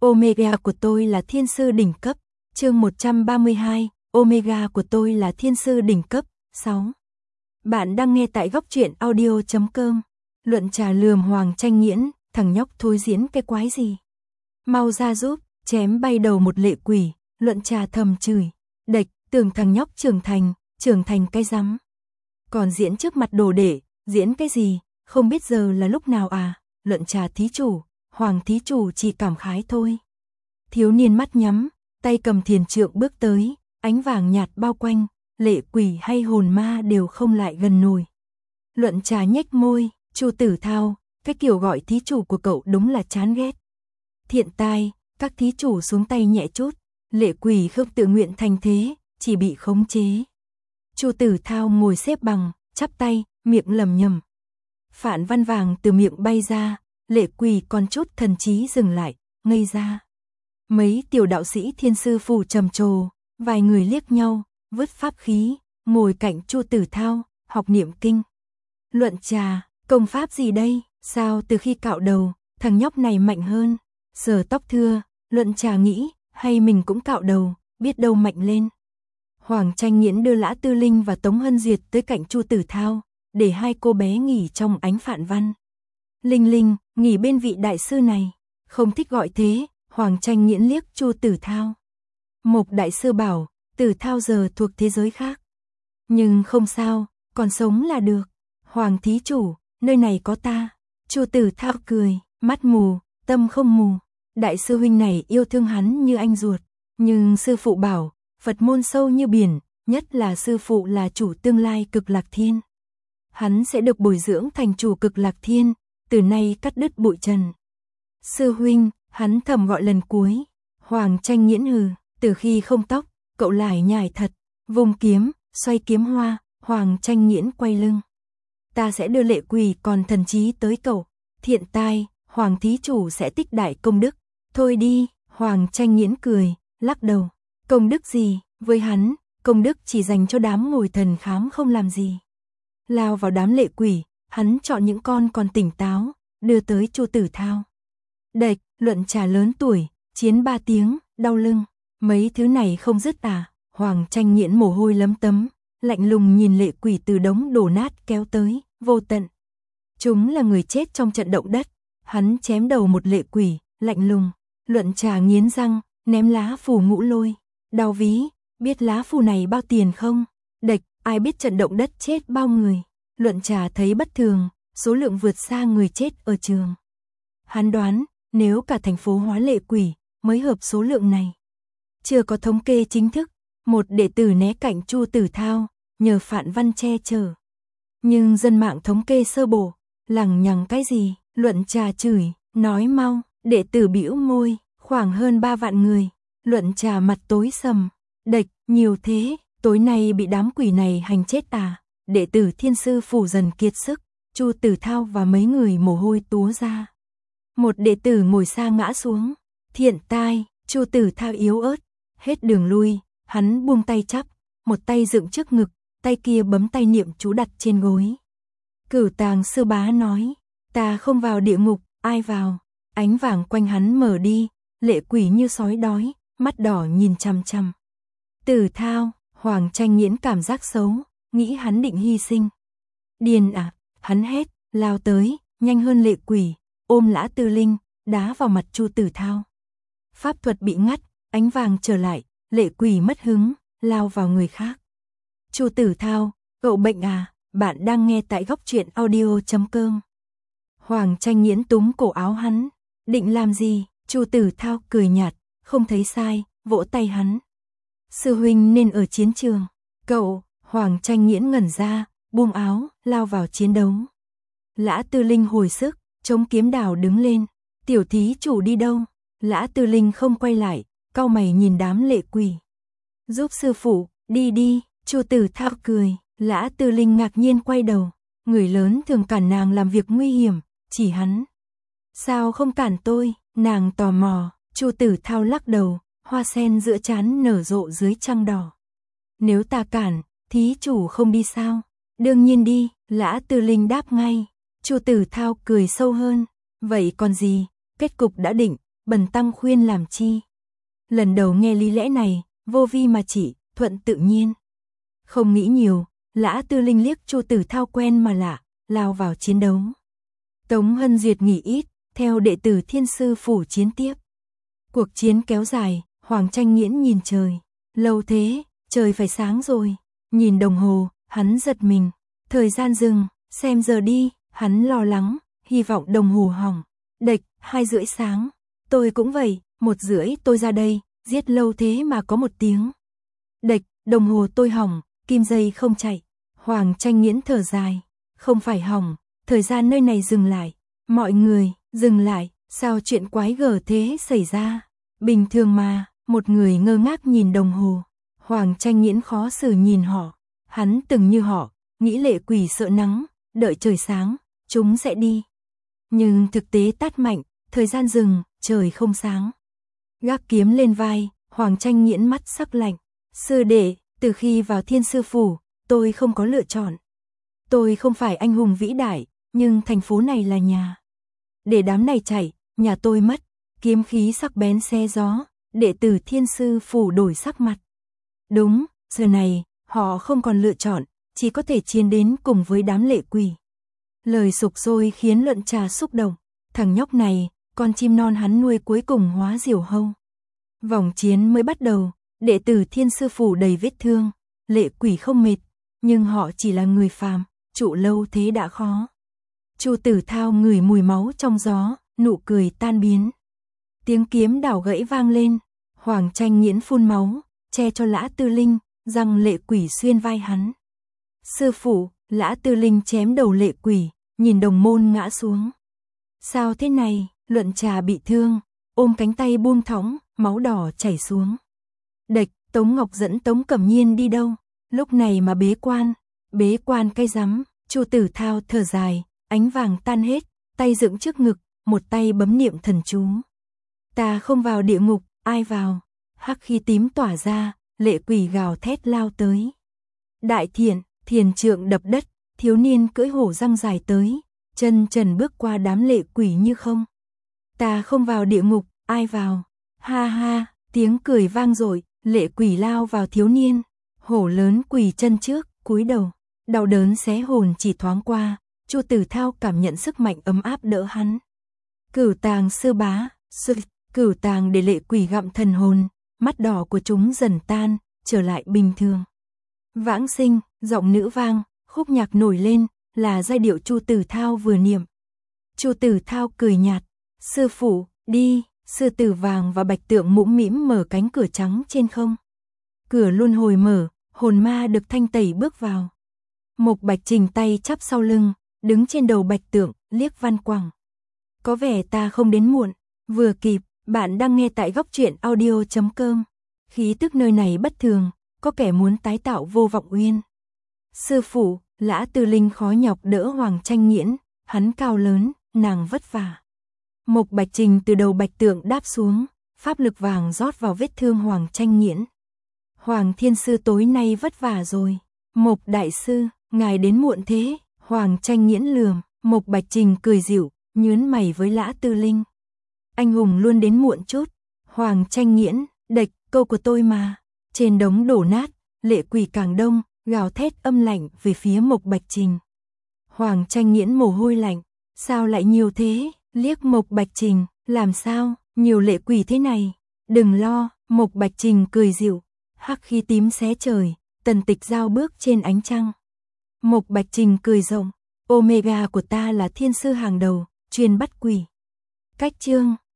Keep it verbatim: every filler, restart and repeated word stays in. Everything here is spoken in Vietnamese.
Omega của tôi là thiên sư đỉnh cấp. Chương một trăm ba mươi hai, Omega của tôi là thiên sư đỉnh cấp. sáu. Bạn đang nghe tại góc truyện audio chấm com. Luận trà lườm Hoàng Tranh Nghiễn, thằng nhóc thối diễn cái quái gì? Mau ra giúp, chém bay đầu một lệ quỷ. Luận trà thầm chửi, đệch, tưởng thằng nhóc trưởng thành, trưởng thành cái rắm. Còn diễn trước mặt đồ đệ, diễn cái gì, không biết giờ là lúc nào à? Luận trà thí chủ, Hoàng thí chủ chỉ cảm khái thôi. Thiếu niên mắt nhắm, tay cầm thiền trượng bước tới, ánh vàng nhạt bao quanh, lệ quỷ hay hồn ma đều không lại gần nổi. Luận trà nhếch môi, Chu Tử Thao, cái kiểu gọi thí chủ của cậu đúng là chán ghét. Thiện tai, các thí chủ xuống tay nhẹ chút, lệ quỷ không tự nguyện thành thế, chỉ bị khống chế. Chu Tử Thao ngồi xếp bằng, chắp tay, miệng lẩm nhẩm. Phạn văn vàng từ miệng bay ra, lệ quỷ còn chút thần trí dừng lại, ngây ra. Mấy tiểu đạo sĩ thiên sư phủ trầm trồ, vài người liếc nhau, vứt pháp khí, ngồi cạnh Chu Tử Thao, học niệm kinh. Luận trà, công pháp gì đây? Sao từ khi cạo đầu, thằng nhóc này mạnh hơn? Sờ tóc thưa, Luận trà nghĩ, hay mình cũng cạo đầu, biết đâu mạnh lên. Hoàng Tranh Nghiễn đưa Lã Tư Linh và Tống Hân Duyệt tới cạnh Chu Tử Thao, để hai cô bé nghỉ trong ánh phạn văn. Linh Linh, nghỉ bên vị đại sư này. Không thích gọi thế, Hoàng Tranh Nghiễn liếc Chu Tử Thao. Mộc đại sư bảo, Tử Thao giờ thuộc thế giới khác. Nhưng không sao, còn sống là được. Hoàng thí chủ, nơi này có ta. Chu Tử Thao cười, mắt mù, tâm không mù. Đại sư huynh này yêu thương hắn như anh ruột. Nhưng sư phụ bảo, Phật môn sâu như biển, nhất là sư phụ là chủ tương lai Cực Lạc Thiên. Hắn sẽ được bồi dưỡng thành chủ Cực Lạc Thiên, từ nay cắt đứt bụi trần. Sư huynh, hắn thầm gọi lần cuối. Hoàng Tranh Nghiễn hừ, từ khi không tóc, cậu lải nhải thật. Vùng kiếm, xoay kiếm hoa, Hoàng Tranh Nghiễn quay lưng. Ta sẽ đưa lệ quỷ còn thần trí tới cậu. Thiện tai, Hoàng thí chủ sẽ tích đại công đức. Thôi đi, Hoàng Tranh Nghiễn cười, lắc đầu. Công đức gì, với hắn, công đức chỉ dành cho đám ngồi thần khám không làm gì. Lao vào đám lệ quỷ, hắn chọn những con còn tỉnh táo, đưa tới Chu Tử Thao. Đệch, Luận trà lớn tuổi, chiến ba tiếng, đau lưng. Mấy thứ này không dứt à? Hoàng Tranh Nghiễn mồ hôi lấm tấm, lạnh lùng nhìn lệ quỷ từ đống đổ nát kéo tới, vô tận. Chúng là người chết trong trận động đất. Hắn chém đầu một lệ quỷ, lạnh lùng. Luận trà nghiến răng, ném lá phù ngũ lôi. Đau ví, biết lá phù này bao tiền không? Đệch, ai biết trận động đất chết bao người? Luận trà thấy bất thường, số lượng vượt xa người chết ở trường. Hắn đoán, nếu cả thành phố hóa lệ quỷ, mới hợp số lượng này. Chưa có thống kê chính thức, một đệ tử né cạnh Chu Tử Thao, nhờ phạn văn che chở. Nhưng dân mạng thống kê sơ bộ, lằng nhằng cái gì? Luận trà chửi, nói mau, đệ tử bĩu môi, khoảng hơn ba vạn người. Luận trà mặt tối sầm, đệch, nhiều thế, tối nay bị đám quỷ này hành chết à? Đệ tử thiên sư phủ dần kiệt sức, Chu Tử Thao và mấy người mồ hôi túa ra. Một đệ tử ngồi xa ngã xuống, thiện tai, Chu Tử Thao yếu ớt, hết đường lui, hắn buông tay chắp, một tay dựng trước ngực, tay kia bấm tay niệm chú đặt trên gối. Cửu Tàng sư bá nói, ta không vào địa ngục, ai vào? Ánh vàng quanh hắn mở đi, lệ quỷ như sói đói, mắt đỏ nhìn chằm chằm. Tử Thao, Hoàng Tranh Nghiễn cảm giác xấu, nghĩ hắn định hy sinh. Điên à, hắn hét, lao tới, nhanh hơn lệ quỷ, ôm Lã Tư Linh, đá vào mặt Chu Tử Thao. Pháp thuật bị ngắt, ánh vàng trở lại, lệ quỷ mất hứng, lao vào người khác. Chu Tử Thao, cậu bệnh à? Bạn đang nghe tại góc truyện audio chấm com. Hoàng Tranh Nghiễn túm cổ áo hắn, định làm gì? Chu Tử Thao cười nhạt, không thấy sai, vỗ tay hắn. Sư huynh nên ở chiến trường. Cậu, Hoàng Tranh Nghiễn ngẩn ra, buông áo, lao vào chiến đấu. Lã Tư Linh hồi sức, chống kiếm đào đứng lên. Tiểu thí chủ đi đâu? Lã Tư Linh không quay lại, cau mày nhìn đám lệ quỷ. Giúp sư phụ, đi đi, Chu Tử Thao cười. Lã Tư Linh ngạc nhiên quay đầu. Người lớn thường cản nàng làm việc nguy hiểm, chỉ hắn. Sao không cản tôi? Nàng tò mò. Chu Tử Thao lắc đầu, hoa sen giữa trán nở rộ dưới trăng đỏ. Nếu ta cản, thí chủ không đi sao? Đương nhiên đi, Lã Tư Linh đáp ngay. Chu Tử Thao cười sâu hơn. Vậy còn gì, kết cục đã định, bần tăng khuyên làm chi. Lần đầu nghe lý lẽ này, vô vi mà chỉ, thuận tự nhiên. Không nghĩ nhiều, Lã Tư Linh liếc Chu Tử Thao quen mà lạ, lao vào chiến đấu. Tống Hân Duyệt nghỉ ít, theo đệ tử Thiên Sư Phủ chiến tiếp. Cuộc chiến kéo dài, Hoàng Tranh Nghiễn nhìn trời. Lâu thế, trời phải sáng rồi. Nhìn đồng hồ, hắn giật mình. Thời gian dừng, xem giờ đi, hắn lo lắng, hy vọng đồng hồ hỏng. Địch, hai rưỡi sáng. Tôi cũng vậy, một rưỡi tôi ra đây, giết lâu thế mà có một tiếng. Địch, đồng hồ tôi hỏng, kim dây không chạy. Hoàng Tranh Nghiễn thở dài. Không phải hỏng, thời gian nơi này dừng lại. Mọi người, dừng lại, sao chuyện quái gở thế xảy ra? Bình thường mà, một người ngơ ngác nhìn đồng hồ. Hoàng Tranh Nghiễn khó xử nhìn họ. Hắn từng như họ, nghĩ lệ quỷ sợ nắng, đợi trời sáng, chúng sẽ đi. Nhưng thực tế tát mạnh, thời gian dừng, trời không sáng. Gác kiếm lên vai, Hoàng Tranh Nghiễn mắt sắc lạnh. Sư đệ, từ khi vào Thiên Sư Phủ, tôi không có lựa chọn. Tôi không phải anh hùng vĩ đại, nhưng thành phố này là nhà. Để đám này chạy, nhà tôi mất. Kiếm khí sắc bén xé gió, đệ tử Thiên Sư Phủ đổi sắc mặt. Đúng, giờ này, họ không còn lựa chọn, chỉ có thể chiến đến cùng với đám lệ quỷ. Lời sục sôi khiến Luận Trà xúc động. Thằng nhóc này, con chim non hắn nuôi cuối cùng hóa diều hâu. Vòng chiến mới bắt đầu, đệ tử Thiên Sư Phủ đầy vết thương, lệ quỷ không mệt, nhưng họ chỉ là người phàm, trụ lâu thế đã khó. Chu Tử Thao ngửi mùi máu trong gió, nụ cười tan biến. Tiếng kiếm đảo gãy vang lên, Hoàng Tranh Nghiễn phun máu, che cho Lã Tư Linh, răng lệ quỷ xuyên vai hắn. Sư phụ, Lã Tư Linh chém đầu lệ quỷ, nhìn đồng môn ngã xuống. Sao thế này? Luận Trà bị thương, ôm cánh tay buông thõng, máu đỏ chảy xuống. Địch, Tống Ngọc dẫn Tống Cẩm Nhiên đi đâu? Lúc này mà bế quan, bế quan cái rắm. Chu Tử Thao thở dài, ánh vàng tan hết, tay dựng trước ngực, một tay bấm niệm thần chú. Ta không vào địa ngục, ai vào? Hắc khí tím tỏa ra, lệ quỷ gào thét lao tới. Đại thiện, thiền trượng đập đất, thiếu niên cưỡi hổ răng dài tới, chân trần bước qua đám lệ quỷ như không. Ta không vào địa ngục, ai vào? Ha ha, tiếng cười vang dội, lệ quỷ lao vào thiếu niên. Hổ lớn quỳ chân trước, cúi đầu. Đau đớn xé hồn chỉ thoáng qua, Chu Tử Thao cảm nhận sức mạnh ấm áp đỡ hắn. Cửu tàng sư bá, sư, cửu tàng để lệ quỷ gặm thần hồn, mắt đỏ của chúng dần tan, trở lại bình thường. Vãng sinh, giọng nữ vang, khúc nhạc nổi lên, là giai điệu Chu Tử Thao vừa niệm. Chu Tử Thao cười nhạt, sư phụ, đi, sư tử vàng và bạch tượng mũm mĩm mở cánh cửa trắng trên không. Cửa luân hồi mở, hồn ma được thanh tẩy bước vào. Mộc Bạch Trình tay chắp sau lưng, đứng trên đầu bạch tượng, liếc Văn Quảng. Có vẻ ta không đến muộn, vừa kịp, bạn đang nghe tại góc truyện audio chấm com. Khí tức nơi này bất thường, có kẻ muốn tái tạo Vô Vọng Uyên. Sư phụ, Lã Tư Linh khó nhọc đỡ Hoàng Tranh Nghiễn, hắn cao lớn, nàng vất vả. Mộc Bạch Trình từ đầu bạch tượng đáp xuống, pháp lực vàng rót vào vết thương Hoàng Tranh Nghiễn. Hoàng Thiên Sư tối nay vất vả rồi. Mộc Đại Sư, ngài đến muộn thế. Hoàng Tranh Nghiễn lườm, Mộc Bạch Trình cười dịu, nhướng mày với Lã Tư Linh. Anh hùng luôn đến muộn chút. Hoàng Tranh Nghiễn, địch, câu của tôi mà. Trên đống đổ nát, lệ quỷ càng đông, gào thét âm lạnh về phía Mộc Bạch Trình. Hoàng Tranh Nghiễn mồ hôi lạnh, sao lại nhiều thế? Liếc Mộc Bạch Trình, làm sao, nhiều lệ quỷ thế này? Đừng lo, Mộc Bạch Trình cười dịu, hắc khí tím xé trời, Tần Tịch giao bước trên ánh trăng. Mộc Bạch Trình cười rộng, Omega của ta là thiên sư hàng đầu, chuyên bắt quỷ. Cách chương